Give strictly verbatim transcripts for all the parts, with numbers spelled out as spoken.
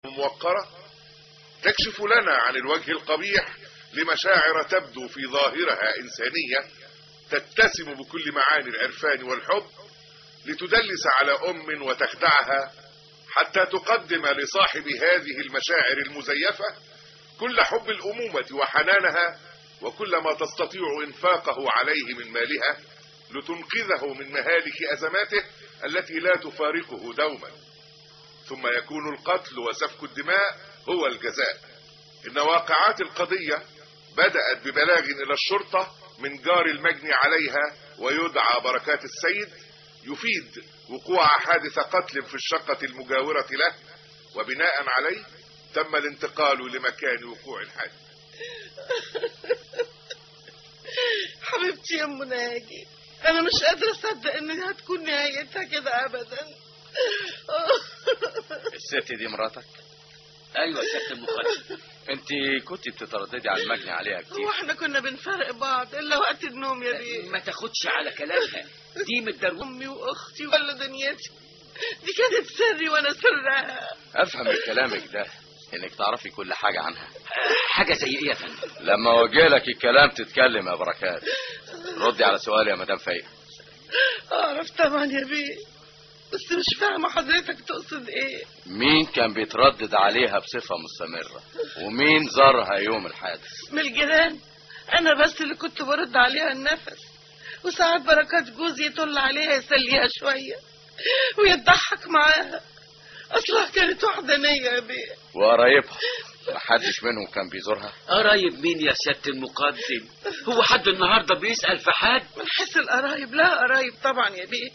موقرة تكشف لنا عن الوجه القبيح لمشاعر تبدو في ظاهرها إنسانية تتسم بكل معاني العرفان والحب، لتدلس على أم وتخدعها حتى تقدم لصاحب هذه المشاعر المزيفة كل حب الأمومة وحنانها وكل ما تستطيع إنفاقه عليه من مالها لتنقذه من مهالك أزماته التي لا تفارقه دوما، ثم يكون القتل وسفك الدماء هو الجزاء. إن واقعات القضية بدأت ببلاغ إلى الشرطة من جار المجني عليها ويدعى بركات السيد يفيد وقوع حادث قتل في الشقة المجاورة له، وبناء عليه تم الانتقال لمكان وقوع الحادث. حبيبتي يا ام ناجي، انا مش قادره اصدق ان هتكون نهايتها كده ابدا. الست دي مراتك؟ ايوه ست المقدم. انت كنت بتترددي على المجني عليها كتير. هو احنا كنا بنفرق بعض الا وقت النوم يا بيه؟ ما تاخدش على كلامها، دي متدروسه. امي واختي ولا دنيتي، دي كانت سري وانا سرها. افهم من كلامك ده انك تعرفي كل حاجه عنها. حاجه زي ايه يا فندم؟ لما اوجه لك الكلام تتكلم يا بركات. ردي على سؤالي يا مدام فايقه. اعرف طبعا يا بيه، بس مش فاهمه حضرتك تقصد ايه. مين كان بيتردد عليها بصفه مستمره، ومين زارها يوم الحادث؟ من الجيران، انا بس اللي كنت برد عليها النفس، وساعات بركات جوزي يطل عليها يسليها شويه ويضحك معاها. اصلها كانت وحدانيه يا بيه. وقرايبها محدش منهم كان بيزورها؟ قرايب مين يا سيادة المقدم؟ هو حد النهارده بيسأل في حد؟ من حيث القرايب لا قرايب طبعا يا بيه،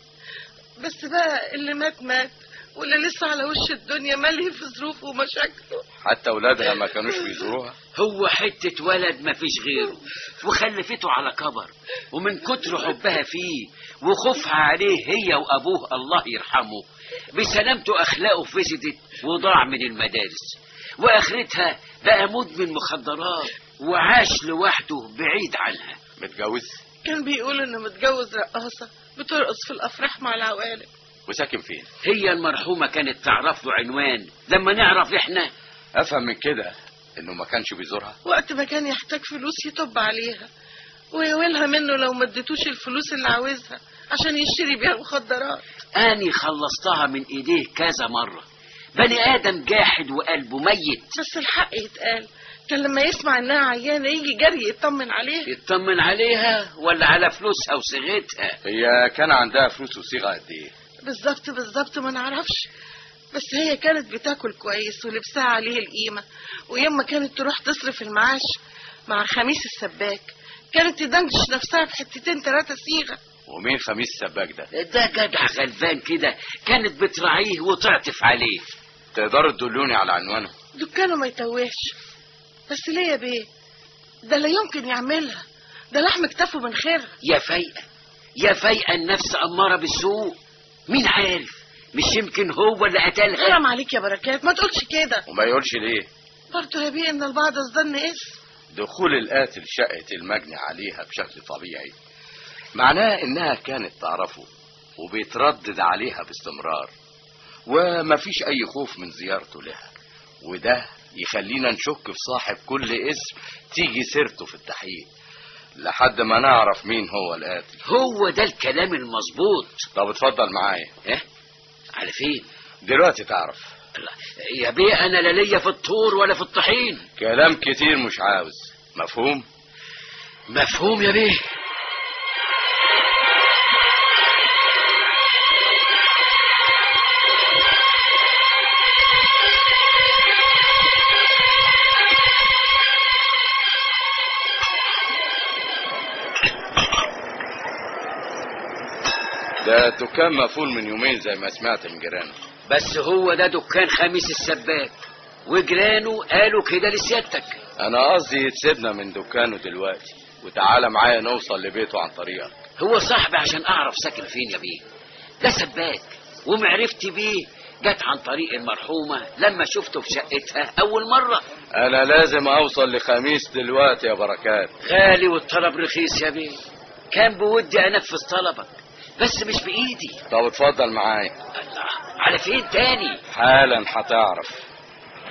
بس بقى اللي مات مات، واللي لسه على وش الدنيا ملهي في ظروفه ومشاكله. حتى ولادها ما كانوش بيزوروها؟ هو حتة ولد ما فيش غيره، وخلفته على كبر، ومن كتر حبها فيه وخوفها عليه هي وأبوه الله يرحمه بسلامته أخلاقه فسدت وضاع من المدارس، وآخرتها بقى مدمن مخدرات وعاش لوحده بعيد عنها. متجوز؟ كان بيقول انه متجوز رقاصة بترقص في الأفراح مع العوالم. وساكن فين؟ هي المرحومة كانت تعرف له عنوان لما نعرف احنا. افهم من كده انه ما كانش بيزورها؟ وقت ما كان يحتاج فلوس يطب عليها ويولها منه لو ما اديتوش الفلوس اللي عاوزها عشان يشتري بيها المخدرات. اني خلصتها من ايديه كذا مرة، بني ادم جاحد وقلبه ميت. بس الحق يتقال، كان لما يسمع انها عيانة يجي جري يطمن عليها. يطمن عليها ولا على فلوسها وصيغتها؟ هي كان عندها فلوس وصيغة قد ايه؟ بالظبط بالظبط ما نعرفش، بس هي كانت بتاكل كويس ولبسها عليه القيمة، ويوم كانت تروح تصرف المعاش مع خميس السباك كانت تدنجش نفسها بحتتين ثلاثة صيغة. ومين خميس السباك ده؟ ده جدع غلبان كده، كانت بتراعيه وتعطف عليه. تقدروا تدلوني على عنوانه؟ دكانه ما يتوهش. بس ليه يا بيه؟ ده لا يمكن يعملها، ده لحم كتافه من خيرها. يا فايقة يا فايقة، النفس أمارة بالسوء، مين عارف مش يمكن هو اللي قتلها. حرام عليك يا بركات، ما تقولش كده. وما يقولش ليه؟ برضه يا بيه ان البعض الظن اسم. دخول القاتل شقة المجني عليها بشكل طبيعي معناه انها كانت تعرفه وبيتردد عليها باستمرار، ومفيش اي خوف من زيارته لها، وده يخلينا نشك في صاحب كل اسم تيجي سيرته في التحقيق لحد ما نعرف مين هو القاتل. هو ده الكلام المظبوط. طب اتفضل معايا. ايه على فين دلوقتي؟ تعرف يا بيه انا لا ليا في الطور ولا في الطحين. كلام كتير مش عاوز. مفهوم؟ مفهوم يا بيه. ده دكان مقفول من يومين زي ما سمعت من جيرانه. بس هو ده دكان خميس السباك، وجيرانه قالوا كده لسيادتك. انا قصدي تسيبنا من دكانه دلوقتي وتعالى معايا نوصل لبيته عن طريقك. هو صاحبي عشان اعرف ساكن فين يا بيه، ده سباك، ومعرفتي بيه جت عن طريق المرحومة لما شفته في شقتها اول مرة. انا لازم اوصل لخميس دلوقتي يا بركات. غالي والطلب رخيص يا بيه، كان بودي انفذ طلبك بس مش بايدي. طب اتفضل معايا. الله، على فين تاني؟ حالا هتعرف.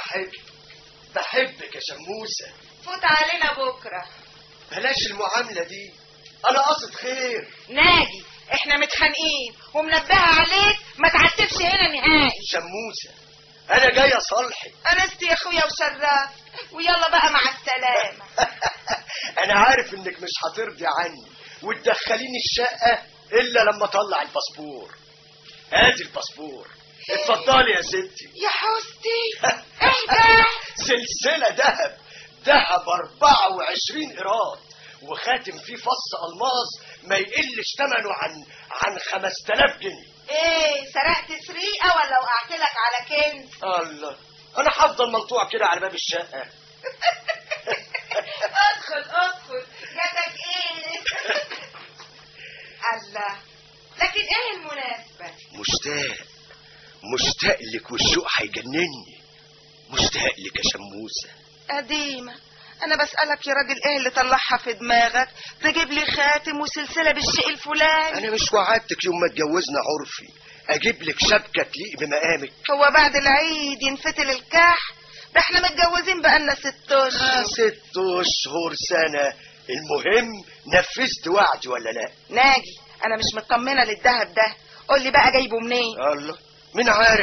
بحبك بحبك يا شموسة. فوت علينا بكرة. بلاش المعاملة دي، أنا قصد خير. ناجي، احنا متخانقين ومنبهة عليك ما تعتبش هنا نهائي. شموسة أنا جاي أصالحك. أنست يا أخويا وشرف، ويلا بقى مع السلامة. أنا عارف إنك مش هترضي عني وتدخليني الشقة إلا لما أطلع الباسبور. هاتي الباسبور، اتفضلي يا ستي. يا حستي اهدى. سلسلة ذهب، ذهب أربعة وعشرين قيراط، وخاتم فيه فص ألماس ما يقلش ثمنه عن عن خمسة آلاف جنيه. ايه، سرقت سرقة ولا وقعت لك على كنز؟ الله، أنا هفضل ملطوع كده على باب الشقة. ادخل ادخل، جاتك ايه؟ الله، لكن ايه المناسبة؟ مشتاق مشتاق لك والشوق هيجنني. مشتاق لك يا شموسة. قديمة، انا بسألك يا راجل ايه اللي طلعها في دماغك تجيب لي خاتم وسلسلة بالشيء الفلاني؟ انا مش وعدتك يوم ما اتجوزنا عرفي اجيب لك شبكة تليق بمقامك؟ هو بعد العيد ينفتل الكح؟ ده احنا متجوزين بقالنا ست اشهر. ست اشهر سنة، المهم نفذت وعدي ولا لا؟ ناجي، انا مش مطمنة للذهب ده، قول لي بقى جايبه منين؟ الله، مين عارف؟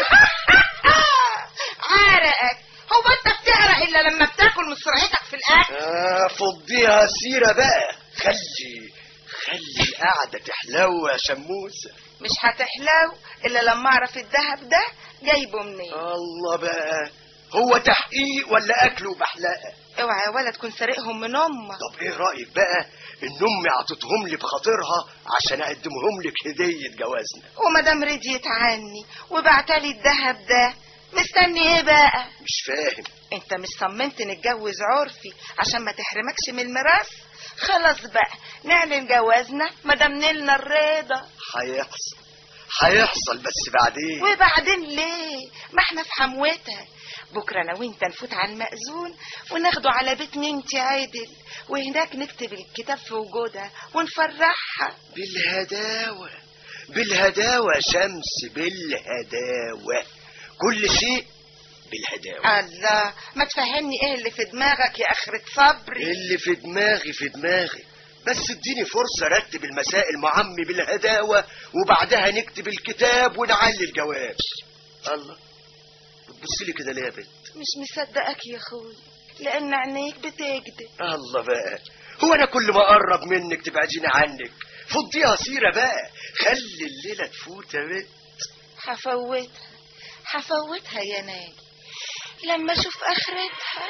عرقك، هو انت بتعرق الا لما بتاكل من سرعتك في الاكل؟ اه فضيها سيرة بقى، خلي خلي القعدة تحلو يا شموسة. مش هتحلو الا لما اعرف الذهب ده جايبه منين. الله بقى، هو تحقيق ولا اكل وبحلقة؟ اوعى يا ولا تكون سارقهم من امك. طب ايه رأيك بقى ان امي عطتهم لي بخاطرها عشان اقدمهم لك هدية جوازنا؟ ومدام رضيت عني وبعتلي الذهب ده، مستني ايه بقى؟ مش فاهم. انت مش صممت نتجوز عرفي عشان ما تحرمكش من الميراث؟ خلاص بقى نعلن جوازنا مدام نلنا الرضا. هيحصل هيحصل بس بعدين. وبعدين ليه؟ ما احنا في حموتها. بكره انا وانت نفوت على المأذون وناخده على بيت ننتي عادل، وهناك نكتب الكتاب في وجودها ونفرحها. بالهداوة بالهداوة يا شمس، بالهداوة، كل شيء بالهداوة. الله، ما تفهمني ايه اللي في دماغك يا اخرة صبري؟ اللي في دماغي في دماغي، بس اديني فرصة رتب المسائل مع عمي بالهداوة وبعدها نكتب الكتاب ونعلي الجواب. الله، بتبص لي كده ليه يا بنت؟ مش مصدقك يا اخوي، لان عينيك بتكذب. الله بقى، هو انا كل ما اقرب منك تبعديني عنك؟ فضيها سيرة بقى، خلي الليلة تفوت يا بنت. هفوتها هفوتها يا ناجي لما اشوف اخرتها.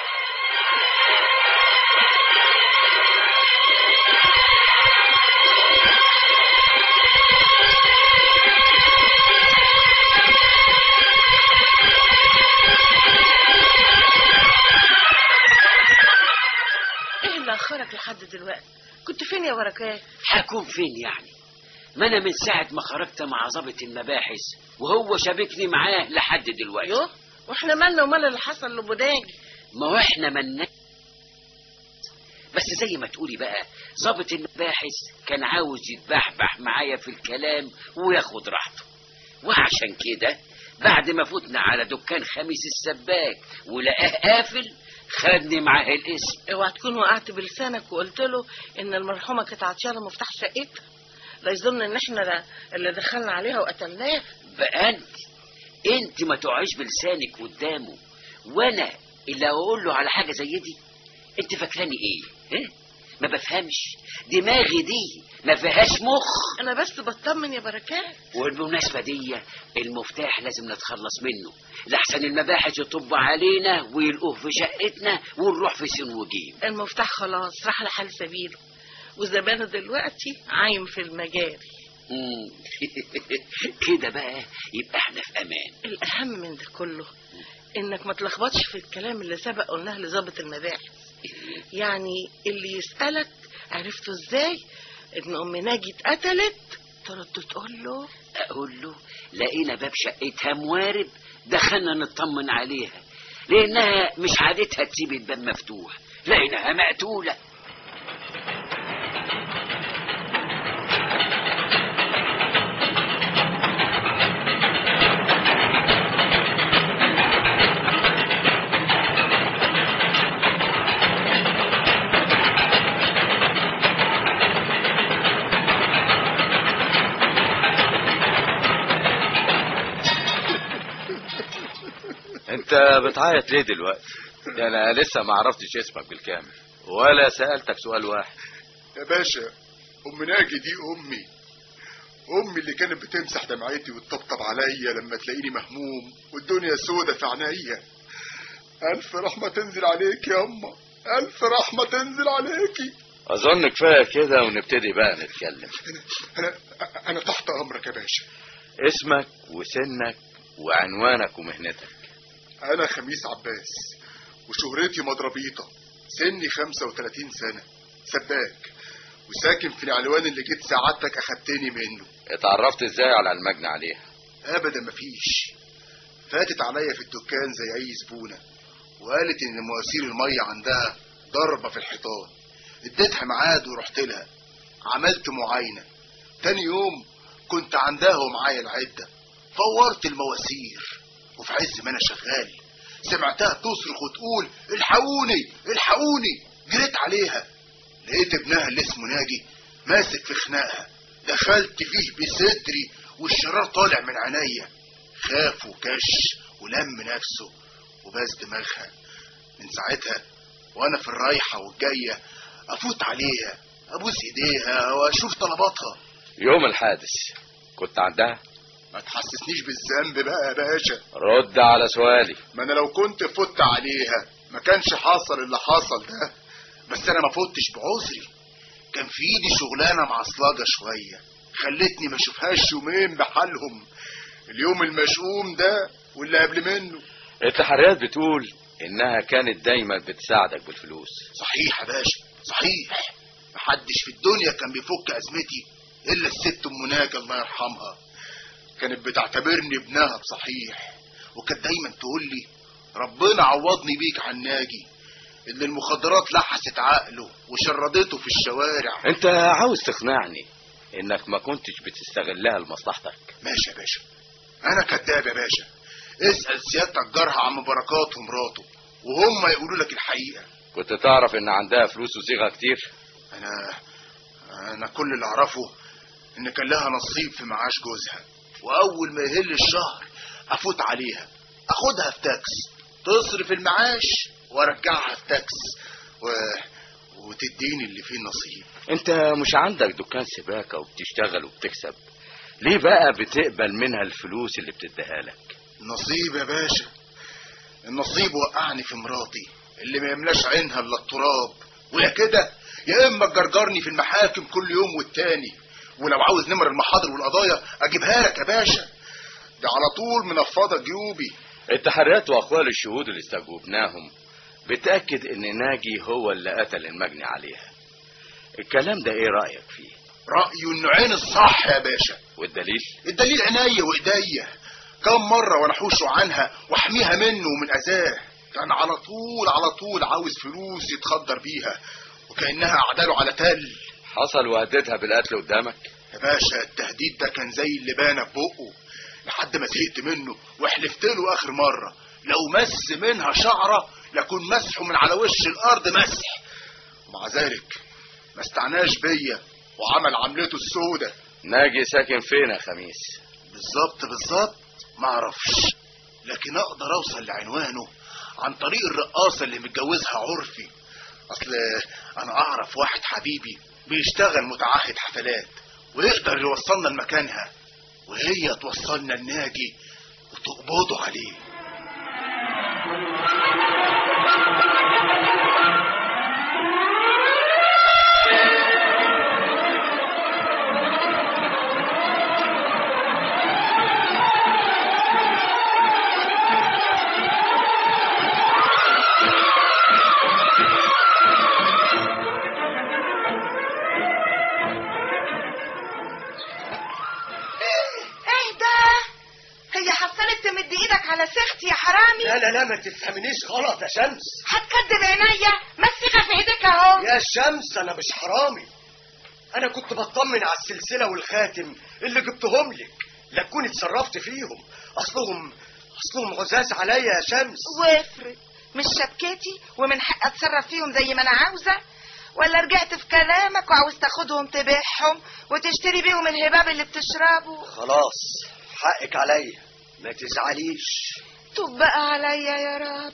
ايه اللي اخرك لحد دلوقتي؟ كنت فين يا بركات؟ هكون فين يعني؟ ما انا من ساعة ما خرجت مع ضابط المباحث وهو شابكني معاه لحد دلوقتي. يوه، واحنا مالنا ومال اللي حصل لبوداجي؟ ما هو احنا مالنا، بس زي ما تقولي بقى ضابط المباحث كان عاوز يتبحبح معايا في الكلام وياخد راحته، وعشان كده بعد ما فوتنا على دكان خميس السباك ولقاه قافل خدني معاه الاسم. اوعى تكون وقعت بلسانك وقلت له ان المرحومه كانت عطيانه مفتاح شقتها، لا يظن ان احنا اللي دخلنا عليها وقتلناها. بقى انت انت ما تقعيش بلسانك قدامه وانا اللي اقول له على حاجه زي دي؟ انت فاكراني ايه؟ اه؟ ما بفهمش، دماغي دي ما فيهاش مخ. انا بس بطمن يا بركات. والمناسبه دي المفتاح لازم نتخلص منه لحسن المباحث يطب علينا ويلقوه في شقتنا ونروح في سين وجيم. المفتاح خلاص راح لحال سبيله، وزمانه دلوقتي عايم في المجاري. كده بقى يبقى احنا في امان. الاهم من ده كله انك ما تلخبطش في الكلام اللي سبق قلناه لضابط المباحث. يعني اللي يسألك عرفته ازاي ان ام ناجي اتقتلت ترد تقول له اقول له لقينا باب شقتها موارب، دخلنا نطمن عليها لانها مش عادتها تسيب الباب مفتوح، لقيناها مقتولة. انت بتعيط ليه دلوقتي؟ ده انا لسه ما عرفتش اسمك بالكامل ولا سألتك سؤال واحد. يا باشا، ام ناجي دي امي امي اللي كانت بتمسح دمعتي وتطبطب عليا لما تلاقيني مهموم والدنيا سودة في عينيا. الف رحمة تنزل عليك يا اما، الف رحمة تنزل عليكي. اظن كفايه كده ونبتدي بقى نتكلم. انا انا انا تحت امرك يا باشا. اسمك وسنك وعنوانك ومهنتك. انا خميس عباس وشهرتي مضربيطة، سني خمسة وتلاتين سنة، سباك وساكن في العلوان اللي جيت سعادتك اخدتني منه. اتعرفت ازاي على المجني عليها؟ ابدا مفيش، فاتت عليا في الدكان زي اي زبونة وقالت ان مواسير المية عندها ضربة في الحيطان. اديتها ميعاد ورحت لها، عملت معاينة. تاني يوم كنت عندها ومعايا العدة، فورت المواسير وفي عز ما انا شغال سمعتها تصرخ وتقول الحقوني الحقوني. جريت عليها لقيت ابنها اللي اسمه ناجي ماسك في خناقها، دخلت فيه بصدري والشرار طالع من عينيا. خاف وكش ولم نفسه وباس دماغها. من ساعتها وانا في الرايحة والجاية افوت عليها ابوس ايديها واشوف طلباتها. يوم الحادث كنت عندها؟ ما تحسسنيش بالذنب بقى يا باشا. رد على سؤالي. ما انا لو كنت فت عليها ما كانش حصل اللي حصل ده، بس انا ما فوتش بعذري. كان في ايدي شغلانه معصلجه شويه خلتني ما اشوفهاش يومين بحالهم، اليوم المشؤوم ده واللي قبل منه. التحريات بتقول انها كانت دايما بتساعدك بالفلوس. صحيح يا باشا صحيح، محدش في الدنيا كان بيفك ازمتي الا الست ام ناجي الله يرحمها. كانت بتعتبرني ابنها بصحيح، وكانت دايما تقول لي ربنا عوضني بيك عن ناجي اللي المخدرات لحست عقله وشردته في الشوارع. انت عاوز تقنعني انك ما كنتش بتستغلها لمصلحتك؟ ماشي يا باشا، انا كداب يا باشا. اسأل سيادتك جارها عم بركات ومراته وهم يقولوا لك الحقيقة. كنت تعرف ان عندها فلوس وصيغة كتير؟ انا انا كل اللي اعرفه ان كان لها نصيب في معاش جوزها، واول ما يهل الشهر افوت عليها اخدها في تاكس تصرف المعاش وارجعها في تاكس و... وتديني اللي فيه نصيب. انت مش عندك دكان سباكة وبتشتغل وبتكسب، ليه بقى بتقبل منها الفلوس اللي بتديها لك؟ نصيب يا باشا، النصيب وقعني في مراتي اللي ما يملاش عينها الا التراب، ويا كده يا اما تجرجرني في المحاكم كل يوم والتاني، ولو عاوز نمر المحاضر والقضايا اجيبها لك يا باشا، ده على طول منفضة جيوبي. التحريات واقوال الشهود اللي استجوبناهم بتأكد ان ناجي هو اللي قتل المجني عليها. الكلام ده ايه رأيك فيه؟ رأيه انه عين الصح يا باشا. والدليل؟ الدليل عينيا وايديا، كم مرة وانا حوشه عنها واحميها منه ومن اذاه. كان على طول على طول عاوز فلوس يتخدر بيها وكأنها عداله على تل. حصل وهددها بالقتل قدامك؟ يا باشا التهديد ده كان زي اللبانة في بقه لحد ما زهقت منه وحلفت له اخر مرة لو مس منها شعرة لكن مسحه من على وش الارض مسح. ومع ذلك ما استعناش بيا وعمل عملته السودة. ناجي ساكن فين يا خميس؟ بالظبط بالظبط ما اعرفش، لكن اقدر اوصل لعنوانه عن طريق الرقاصة اللي متجوزها عرفي. اصل انا اعرف واحد حبيبي بيشتغل متعهد حفلات ويقدر يوصلنا لمكانها، وهي توصلنا لناجي وتقبضوا عليه. تمد ايدك على سختي يا حرامي. لا لا لا ما تفهمنيش غلط يا شمس. هتكدب عينيا، مسكها في ايدك اهو. يا شمس انا مش حرامي، انا كنت بطمن على السلسله والخاتم اللي جبتهم لك، لا تكوني اتصرفت فيهم، اصلهم اصلهم عزاز عليا يا شمس. وافرض مش شبكتي ومن حق اتصرف فيهم زي ما انا عاوزه، ولا رجعت في كلامك وعاوز تاخدهم تبيعهم وتشتري بيهم الهباب اللي بتشربه؟ خلاص حقك عليا ما تزعليش. طب بقى عليا يا رب.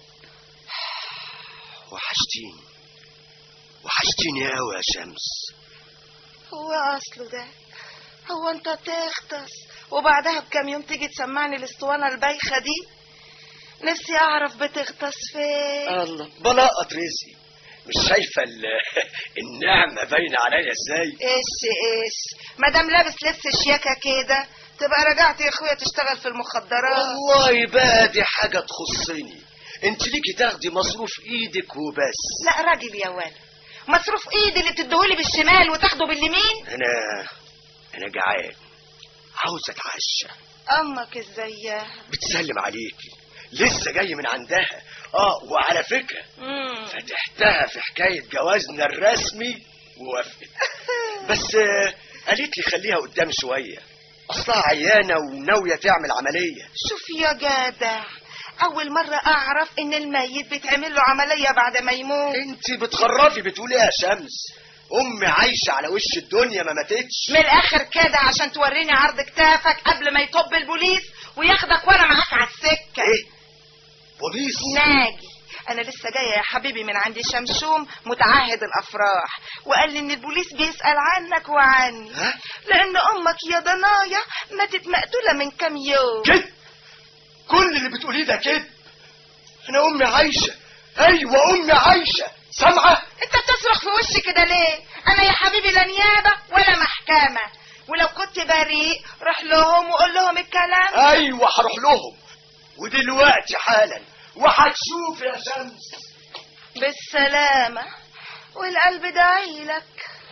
وحشتيني وحشتيني قوي يا شمس. هو اصله ده؟ هو انت تغطس وبعدها بكام يوم تيجي تسمعني الاسطوانه البايخه دي؟ نفسي اعرف بتغطس فين. الله بلقط رزقي. مش شايفه النعمه باينه عليا ازاي؟ ايش ايش مادام لابس لبس شياكه كده تبقى رجعت يا اخويا تشتغل في المخدرات. والله بقى دي حاجه تخصني. انت ليكي تاخدي مصروف ايدك وبس. لا راجل يا ولد، مصروف ايدي اللي بتديهولي بالشمال وتاخده باليمين؟ انا انا جعان عاوز اتعشى. امك ازاي بتسلم عليكي، لسه جاي من عندها. اه وعلى فكره مم. فتحتها في حكايه جوازنا الرسمي ووافقت. بس آه قالت لي خليها قدام شويه، اصلها عيانه وناويه تعمل عمليه. شوف يا جدع، اول مره اعرف ان الميت بيتعمل له عمليه بعد ما يموت. انت بتخرفي بتقولي يا شمس؟ امي عايشه على وش الدنيا ما ماتتش. من الاخر كده عشان توريني عرض كتافك قبل ما يطب البوليس وياخدك وانا معاك على السكه. ايه بوليس؟ ناجي انا لسه جايه يا حبيبي من عند شمشوم متعهد الافراح، وقال لي ان البوليس بيسال عنك وعني. ها؟ لان امك يا ضنايا ماتت مقتوله من كام يوم. كده كل اللي بتقوليه ده كده. انا امي عايشه. ايوه امي عايشه، سامعه؟ انت بتصرخ في وشي كده ليه؟ انا يا حبيبي لا نيابه ولا محكمه، ولو كنت بريء روح لهم وقول لهم الكلام. ايوه هروح لهم ودلوقتي حالا وهتشوف يا شمس. بالسلامه والقلب داعيلك.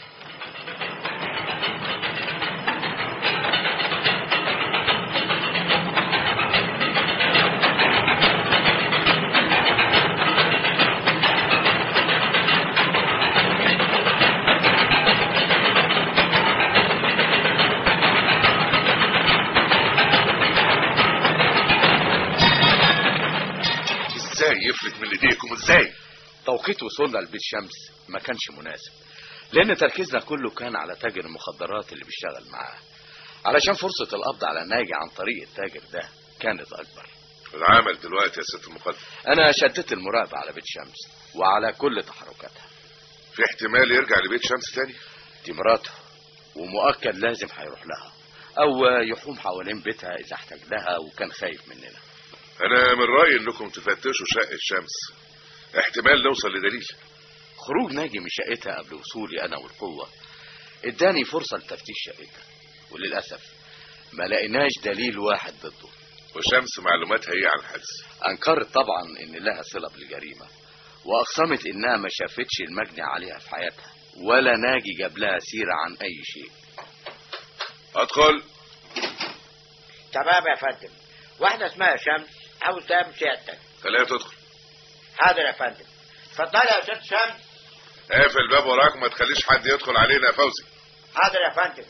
ازاي يفلت من ايديكم ازاي؟ توقيت وصولنا لبيت شمس ما كانش مناسب، لان تركيزنا كله كان على تاجر المخدرات اللي بيشتغل معاه، علشان فرصة القبض على ناجي عن طريق التاجر ده كانت اكبر. العمل دلوقتي يا ست المقدم؟ انا شددت المراقبة على بيت شمس وعلى كل تحركاتها. في احتمال يرجع لبيت شمس تاني؟ دي مراته ومؤكد لازم هيروح لها او يحوم حوالين بيتها اذا احتاج لها وكان خايف مننا. انا من رأيي انكم تفتشوا شقة شمس، احتمال نوصل لدليل. خروج ناجي من شقتها قبل وصولي انا والقوة اداني فرصة لتفتيش شقتها، وللأسف ما لقيناش دليل واحد ضده. وشمس معلوماتها ايه عن الحادث؟ انكرت طبعا ان لها صلة بالجريمة، واقسمت انها ما شافتش المجني عليها في حياتها ولا ناجي جاب لها سيرة عن اي شيء. ادخل. تمام يا فندم. واحدة اسمها شمس عاوز تقابل سيادتك. خليها تدخل. حاضر يا فندم. اتفضلي يا استاذ شمس. اقفل الباب وراك وما تخليش حد يدخل علينا يا فوزي. حاضر يا فندم.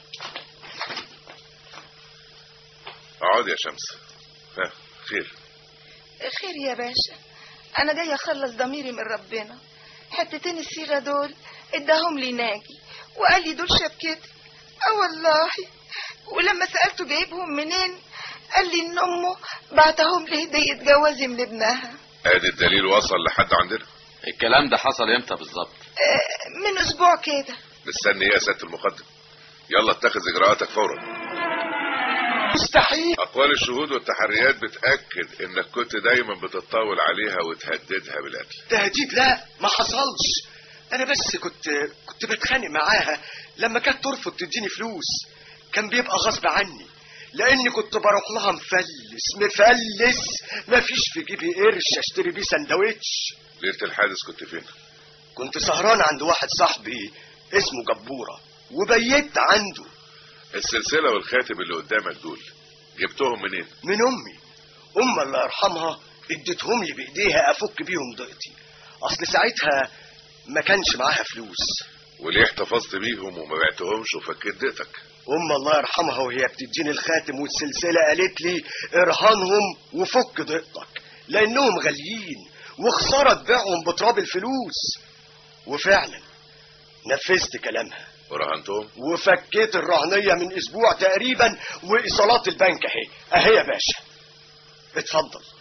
اقعد يا شمس. ها خير؟ خير يا باشا، انا جاي اخلص ضميري من ربنا. حتتين الصيغه دول اداهم لي ناجي وقال لي دول شبكتي. اه والله، ولما سالته جايبهم منين قال لي ان امه بعتهم لي هديه جوازي من ابنها. ادي الدليل وصل لحد عندنا. الكلام ده حصل امتى بالظبط؟ آه من اسبوع كده. مستني ايه يا سيادة المقدم؟ يلا اتخذ اجراءاتك فورا. مستحيل. اقوال الشهود والتحريات بتاكد انك كنت دايما بتتطاول عليها وتهددها بالقتل. تهديد؟ لا ما حصلش. انا بس كنت كنت بتخانق معاها لما كانت ترفض تديني فلوس، كان بيبقى غصب عني، لاني كنت بروح لها مفلس مفلس مفيش في جيبي قرش اشتري بيه سندوتش. ليلة الحادث كنت فين؟ كنت سهران عند واحد صاحبي اسمه جبورة وبيت عنده. السلسلة والخاتم اللي قدامك دول جبتهم منين؟ من امي. ام الله يرحمها اديتهم لي بايديها افك بيهم ضيقتي، اصل ساعتها ما كانش معاها فلوس. وليه احتفظت بيهم وما بعتهمش وفكيت ضيقتك؟ ام الله يرحمها وهي بتديني الخاتم والسلسلة قالت لي ارهنهم وفك ضيقتك لانهم غاليين وخسارة تبيعهم بتراب الفلوس. وفعلا نفذت كلامها ورهنتهم وفكيت الرهنية من اسبوع تقريبا، وايصالات البنك اهي اهي يا باشا. اتفضل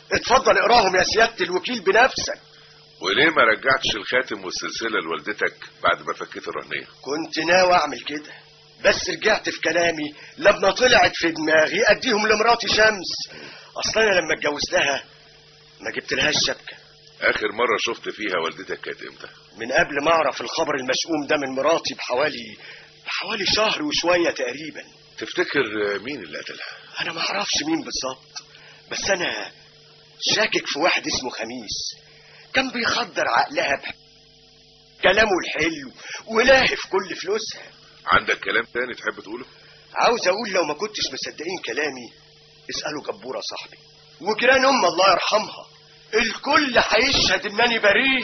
اتفضل اقراهم يا سيادة الوكيل بنفسك. وليه ما رجعتش الخاتم والسلسلة لوالدتك بعد ما فكيت الرهنية؟ كنت ناوي اعمل كده، بس رجعت في كلامي لما طلعت في دماغي اديهم لمراتي شمس. اصلا انا لما اتجوزتها ما جبت لهاش شبكة. اخر مرة شفت فيها والدتك كانت امتى؟ من قبل ما اعرف الخبر المشؤوم ده من مراتي بحوالي بحوالي شهر وشوية تقريبا. تفتكر مين اللي قتلها؟ انا ما اعرفش مين بالظبط، بس انا شاكك في واحد اسمه خميس، كان بيخدر عقلها بكلامه الحلو ولاهف كل فلوسها. عندك كلام تاني تحب تقوله؟ عاوز اقول لو ما كنتش مصدقين كلامي اسألوا جبورة صاحبي وجيران ام الله يرحمها، الكل هيشهد انني بريء.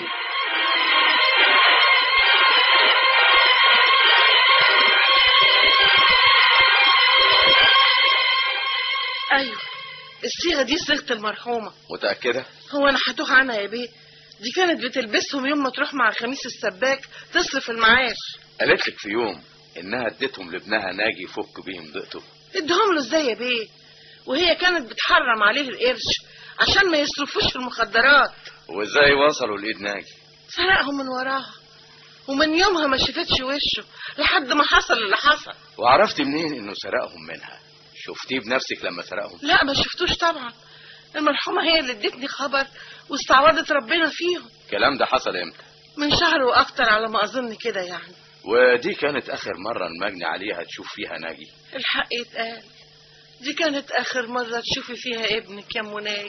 ايوه الصيغه دي صيغه المرحومه. متأكدة؟ هو انا هتوه عنها يا بيه؟ دي كانت بتلبسهم يوم ما تروح مع خميس السباك تصرف المعاش. قالت لك في يوم انها اديتهم لابنها ناجي يفك بيهم ضيقته. ادهم له ازاي يا بيه وهي كانت بتحرم عليه القرش عشان ما يصرفوش في المخدرات؟ وازاي وصلوا لايد ناجي؟ سرقهم من وراها ومن يومها ما شفتش وشه لحد ما حصل اللي حصل. وعرفت منين انه سرقهم منها؟ شفتيه بنفسك لما سرقهم؟ لا ما شفتوش طبعا، المرحومه هي اللي ادتني خبر واستعوضت ربنا فيهم. الكلام ده حصل امتى؟ من شهر واكتر على ما اظن كده يعني. ودي كانت اخر مرة المجني عليها تشوف فيها ناجي؟ الحق يتقال دي كانت اخر مرة تشوفي فيها ابنك يا ام ناجي.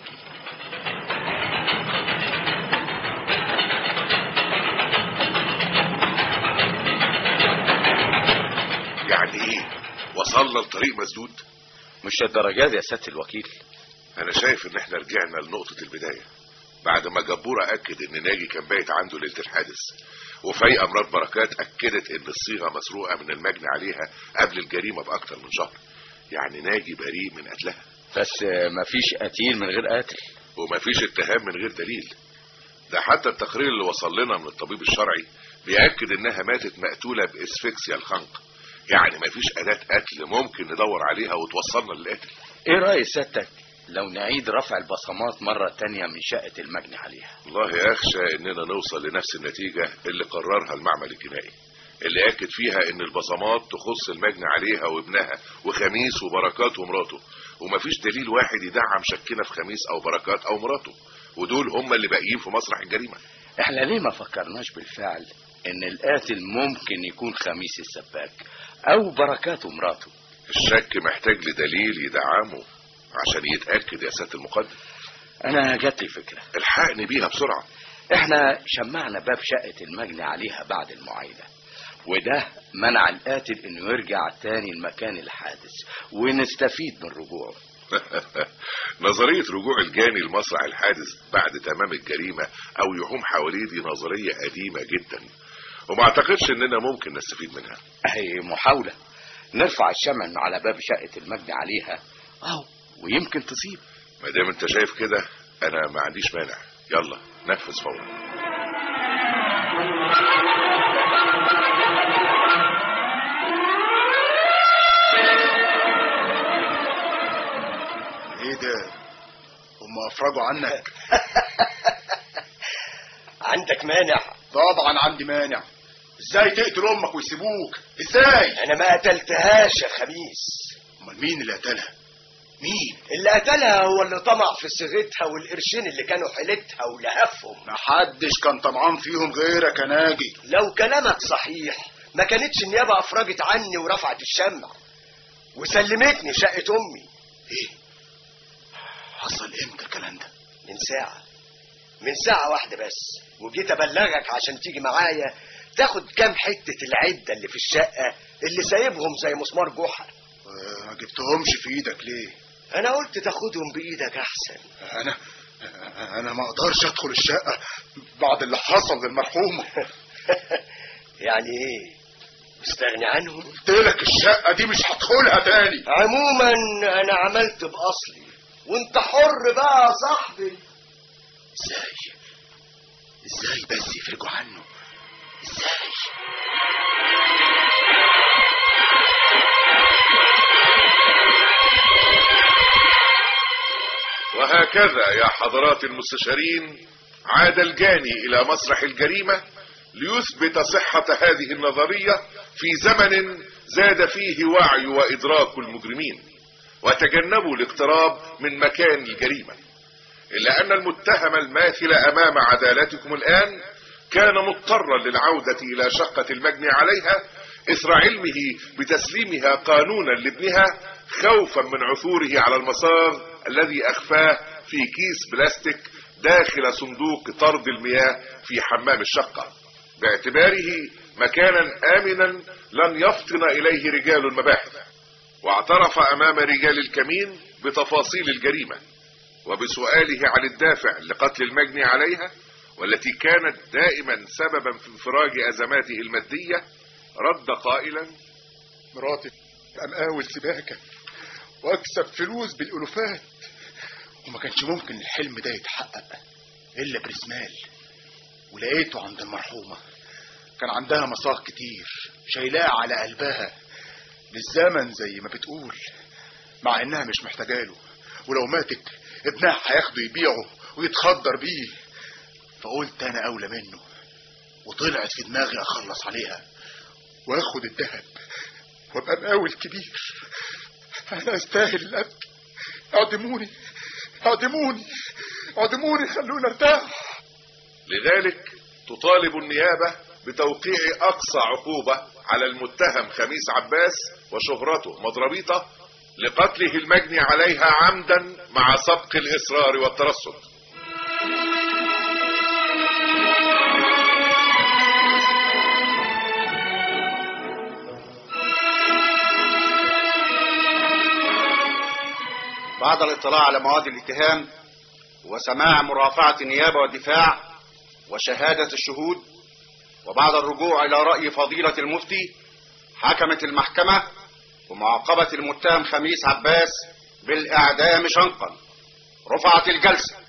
يعني ايه وصلنا لطريق مسدود؟ مش الدرجات يا سيادة الوكيل. انا شايف ان احنا رجعنا لنقطة البداية بعد ما جبورة اكد ان ناجي كان بايت عنده ليلة الحادث، وفايقة مرات بركات اكدت ان الصيغة مسروقة من المجني عليها قبل الجريمة باكتر من شهر. يعني ناجي بريء من قتلها. بس مفيش قتيل من غير قاتل، ومفيش اتهام من غير دليل. ده حتى التقرير اللي وصل لنا من الطبيب الشرعي بيأكد انها ماتت مقتولة باسفكسيا الخنق. يعني مفيش اداة قتل ممكن ندور عليها وتوصلنا للقاتل. ايه رأي سيادتك لو نعيد رفع البصمات مرة تانية من شقة المجني عليها؟ والله اخشى اننا نوصل لنفس النتيجة اللي قررها المعمل الجنائي، اللي اكد فيها ان البصمات تخص المجني عليها وابنها وخميس وبركات ومراته، ومفيش دليل واحد يدعم شكنا في خميس او بركات او مراته، ودول هم اللي باقيين في مسرح الجريمة. احنا ليه ما فكرناش بالفعل ان القاتل ممكن يكون خميس السباك او بركات ومراته؟ الشك محتاج لدليل يدعمه عشان يتأكد يا سيادة المقدم. انا جات لي فكرة، الحقني بيها بسرعة. احنا شمعنا باب شقة المجني عليها بعد المعاينة، وده منع القاتل انه يرجع تاني لمكان الحادث ونستفيد من رجوعه. نظرية رجوع الجاني لمسرح الحادث بعد تمام الجريمة او يحوم حواليه دي نظرية قديمة جدا، وما اعتقدش اننا ممكن نستفيد منها. اهي محاولة نرفع الشمع من على باب شقة المجني عليها اهو ويمكن تصيب. ما دام انت شايف كده انا ما عنديش مانع، يلا نفذ فورا. ايه ده؟ هم افرجوا عنك؟ عندك مانع؟ طبعا عندي مانع. ازاي تقتل امك ويسيبوك؟ ازاي؟ انا ما قتلتهاش يا خميس. امال مين اللي قتلها؟ مين اللي قتلها؟ هو اللي طمع في صيغتها والقرشين اللي كانوا حيلتها ولهفهم. محدش كان طمعان فيهم غيرك يا ناجي. لو كلامك صحيح ما كانتش النيابة افرجت عني ورفعت الشمع وسلمتني شقة امي. ايه حصل امتى الكلام ده؟ من ساعة من ساعة واحدة بس، وجيت ابلغك عشان تيجي معايا تاخد كام حتة العدة اللي في الشقة اللي سايبهم زي مسمار جحا. ما جبتهمش في ايدك ليه؟ انا قلت تاخدهم بايدك احسن. انا انا ما اقدرش ادخل الشقة بعد اللي حصل للمرحومة. يعني ايه مستغني عنهم؟ قلت لك الشقة دي مش هدخلها تاني. عموما انا عملت باصلي وانت حر بقى يا صاحبي. ازاي ازاي بس يفرجوا عنه؟ ازاي؟ وهكذا وهكذا يا حضرات المستشارين عاد الجاني إلى مسرح الجريمة ليثبت صحة هذه النظرية في زمن زاد فيه وعي وإدراك المجرمين وتجنبوا الاقتراب من مكان الجريمة. إلا أن المتهم الماثل أمام عدالتكم الآن كان مضطرا للعودة إلى شقة المجني عليها إثر علمه بتسليمها قانونا لابنها خوفا من عثوره على المصاغ الذي أخفاه في كيس بلاستيك داخل صندوق طرد المياه في حمام الشقة، باعتباره مكانا آمنا لن يفطن إليه رجال المباحث. واعترف أمام رجال الكمين بتفاصيل الجريمة وبسؤاله عن الدافع لقتل المجني عليها والتي كانت دائما سببا في انفراج أزماته المادية، رد قائلا: مراتي مقاول سباكة واكسب فلوس بالالوفات، وما كانش ممكن الحلم ده يتحقق الا برسمال، ولقيته عند المرحومة. كان عندها مصاغ كتير شايلاها على قلبها للزمن زي ما بتقول، مع انها مش محتاجاله، ولو ماتت ابنها هياخده يبيعه ويتخدر بيه. فقلت انا اولى منه، وطلعت في دماغي اخلص عليها واخد الذهب وابقى مقاول كبير. انا استاهل الابكي. اعدموني اعدموني اعدموني خلوني ارتاح. لذلك تطالب النيابة بتوقيع اقصى عقوبة على المتهم خميس عباس وشهرته مضربيطة لقتله المجني عليها عمدا مع سبق الاصرار والترصد. بعد الاطلاع على مواد الاتهام وسماع مرافعة النيابة والدفاع وشهادة الشهود، وبعد الرجوع إلى رأي فضيلة المفتي، حكمت المحكمة بمعاقبة المتهم خميس عباس بالإعدام شنقا. رفعت الجلسة.